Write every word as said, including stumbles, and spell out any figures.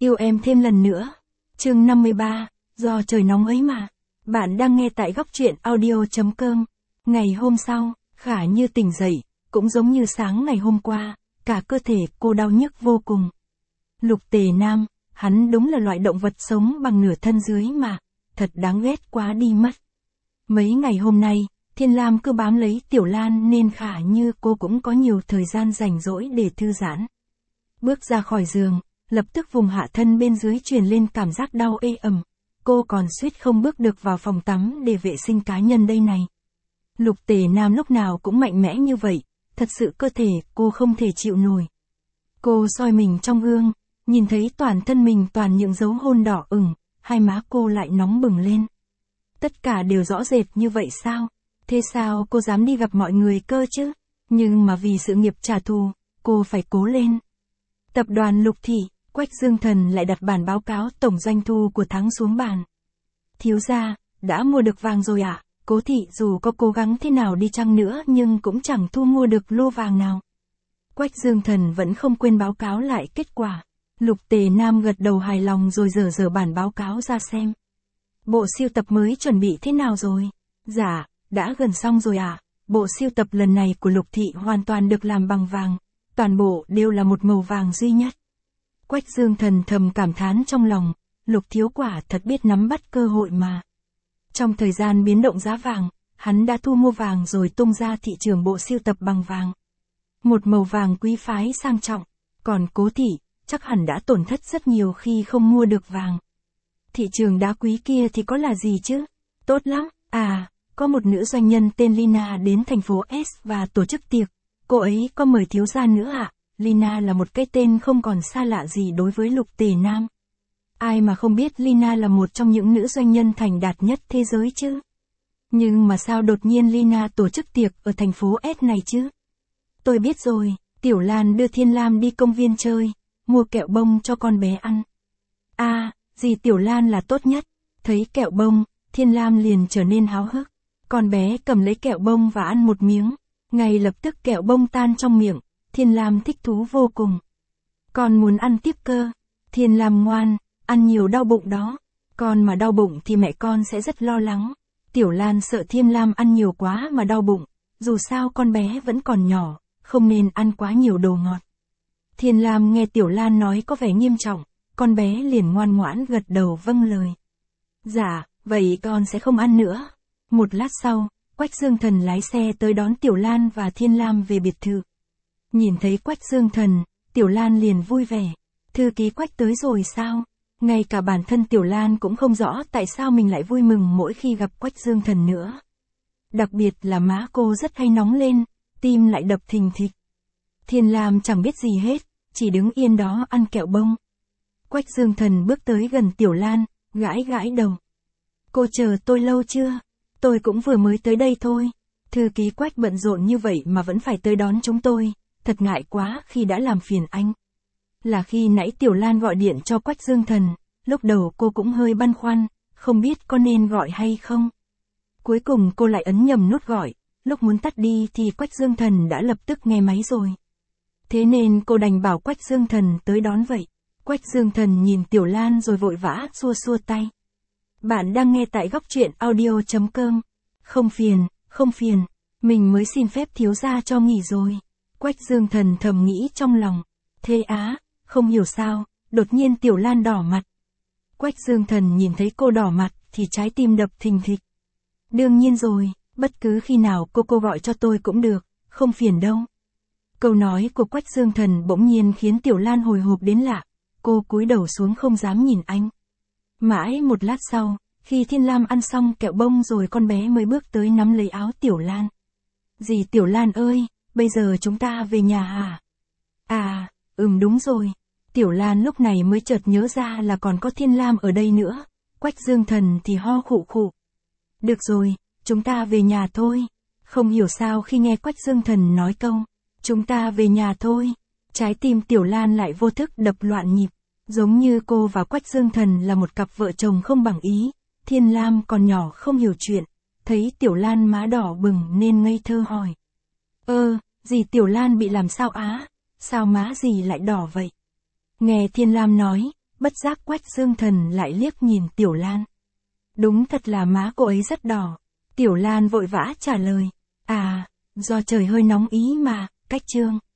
Yêu em thêm lần nữa. Chương năm mươi ba, do trời nóng ấy mà. Bạn đang nghe tại góc truyện audio.com. Ngày hôm sau, Khả Như tỉnh dậy, cũng giống như sáng ngày hôm qua, cả cơ thể cô đau nhức vô cùng. Lục Tề Nam, hắn đúng là loại động vật sống bằng nửa thân dưới mà, thật đáng ghét quá đi mất. Mấy ngày hôm nay, Thiên Lam cứ bám lấy Tiểu Lan nên Khả Như cô cũng có nhiều thời gian rảnh rỗi để thư giãn. Bước ra khỏi giường, lập tức vùng hạ thân bên dưới truyền lên cảm giác đau ê ẩm. Cô còn suýt không bước được vào phòng tắm để vệ sinh cá nhân đây này. Lục Tề Nam lúc nào cũng mạnh mẽ như vậy, thật sự cơ thể cô không thể chịu nổi. Cô soi mình trong gương, nhìn thấy toàn thân mình toàn những dấu hôn đỏ ửng, hai má cô lại nóng bừng lên. Tất cả đều rõ rệt như vậy sao? Thế sao cô dám đi gặp mọi người cơ chứ? Nhưng mà vì sự nghiệp trả thù, cô phải cố lên. Tập đoàn Lục Thị, Quách Dương Thần lại đặt bản báo cáo tổng doanh thu của tháng xuống bàn. Thiếu gia, đã mua được vàng rồi ạ? À? Cố thị dù có cố gắng thế nào đi chăng nữa nhưng cũng chẳng thu mua được lô vàng nào. Quách Dương Thần vẫn không quên báo cáo lại kết quả. Lục Tề Nam gật đầu hài lòng rồi dở dở bản báo cáo ra xem. Bộ siêu tập mới chuẩn bị thế nào rồi? Dạ, đã gần xong rồi ạ. À? Bộ siêu tập lần này của Lục Thị hoàn toàn được làm bằng vàng. Toàn bộ đều là một màu vàng duy nhất. Quách Dương Thần thầm cảm thán trong lòng, Lục thiếu quả thật biết nắm bắt cơ hội mà. Trong thời gian biến động giá vàng, hắn đã thu mua vàng rồi tung ra thị trường bộ siêu tập bằng vàng. Một màu vàng quý phái sang trọng, còn Cố thị, chắc hẳn đã tổn thất rất nhiều khi không mua được vàng. Thị trường đá quý kia thì có là gì chứ? Tốt lắm, à, có một nữ doanh nhân tên Lina đến thành phố S và tổ chức tiệc. Cô ấy có mời thiếu gia nữa ạ. À? Lina là một cái tên không còn xa lạ gì đối với Lục Tề Nam. Ai mà không biết Lina là một trong những nữ doanh nhân thành đạt nhất thế giới chứ. Nhưng mà sao đột nhiên Lina tổ chức tiệc ở thành phố S này chứ? Tôi biết rồi, Tiểu Lan đưa Thiên Lam đi công viên chơi, mua kẹo bông cho con bé ăn. À, dì Tiểu Lan là tốt nhất. Thấy kẹo bông, Thiên Lam liền trở nên háo hức. Con bé cầm lấy kẹo bông và ăn một miếng. Ngay lập tức kẹo bông tan trong miệng, Thiên Lam thích thú vô cùng. Con muốn ăn tiếp cơ. Thiên Lam ngoan, ăn nhiều đau bụng đó. Con mà đau bụng thì mẹ con sẽ rất lo lắng. Tiểu Lan sợ Thiên Lam ăn nhiều quá mà đau bụng. Dù sao con bé vẫn còn nhỏ, không nên ăn quá nhiều đồ ngọt. Thiên Lam nghe Tiểu Lan nói có vẻ nghiêm trọng, con bé liền ngoan ngoãn gật đầu vâng lời. Dạ, vậy con sẽ không ăn nữa. Một lát sau, Quách Dương Thần lái xe tới đón Tiểu Lan và Thiên Lam về biệt thự. Nhìn thấy Quách Dương Thần, Tiểu Lan liền vui vẻ. Thư ký Quách tới rồi sao? Ngay cả bản thân Tiểu Lan cũng không rõ tại sao mình lại vui mừng mỗi khi gặp Quách Dương Thần nữa. Đặc biệt là má cô rất hay nóng lên, tim lại đập thình thịch. Thiên Lam chẳng biết gì hết, chỉ đứng yên đó ăn kẹo bông. Quách Dương Thần bước tới gần Tiểu Lan, gãi gãi đầu. Cô chờ tôi lâu chưa? Tôi cũng vừa mới tới đây thôi. Thư ký Quách bận rộn như vậy mà vẫn phải tới đón chúng tôi. Thật ngại quá khi đã làm phiền anh. Là khi nãy Tiểu Lan gọi điện cho Quách Dương Thần, lúc đầu cô cũng hơi băn khoăn, không biết có nên gọi hay không. Cuối cùng cô lại ấn nhầm nút gọi, lúc muốn tắt đi thì Quách Dương Thần đã lập tức nghe máy rồi. Thế nên cô đành bảo Quách Dương Thần tới đón vậy. Quách Dương Thần nhìn Tiểu Lan rồi vội vã xua xua tay. Bạn đang nghe tại góc truyện audio.com. Không phiền, không phiền, mình mới xin phép thiếu gia cho nghỉ rồi. Quách Dương Thần thầm nghĩ trong lòng. Thế á, không hiểu sao, đột nhiên Tiểu Lan đỏ mặt. Quách Dương Thần nhìn thấy cô đỏ mặt thì trái tim đập thình thịch. Đương nhiên rồi, bất cứ khi nào cô cô gọi cho tôi cũng được, không phiền đâu. Câu nói của Quách Dương Thần bỗng nhiên khiến Tiểu Lan hồi hộp đến lạ. Cô cúi đầu xuống không dám nhìn anh. Mãi một lát sau, khi Thiên Lam ăn xong kẹo bông rồi con bé mới bước tới nắm lấy áo Tiểu Lan. Dì Tiểu Lan ơi, bây giờ chúng ta về nhà hả? À, ừm đúng rồi. Tiểu Lan lúc này mới chợt nhớ ra là còn có Thiên Lam ở đây nữa. Quách Dương Thần thì ho khụ khụ. Được rồi, chúng ta về nhà thôi. Không hiểu sao khi nghe Quách Dương Thần nói câu, chúng ta về nhà thôi. Trái tim Tiểu Lan lại vô thức đập loạn nhịp. Giống như cô và Quách Dương Thần là một cặp vợ chồng không bằng ý. Thiên Lam còn nhỏ không hiểu chuyện. Thấy Tiểu Lan má đỏ bừng nên ngây thơ hỏi. Ơ, dì Tiểu Lan bị làm sao á? Sao má dì lại đỏ vậy? Nghe Thiên Lam nói, bất giác Quách Dương Thần lại liếc nhìn Tiểu Lan. Đúng thật là má cô ấy rất đỏ. Tiểu Lan vội vã trả lời. À, do trời hơi nóng ý mà, Cách Trương.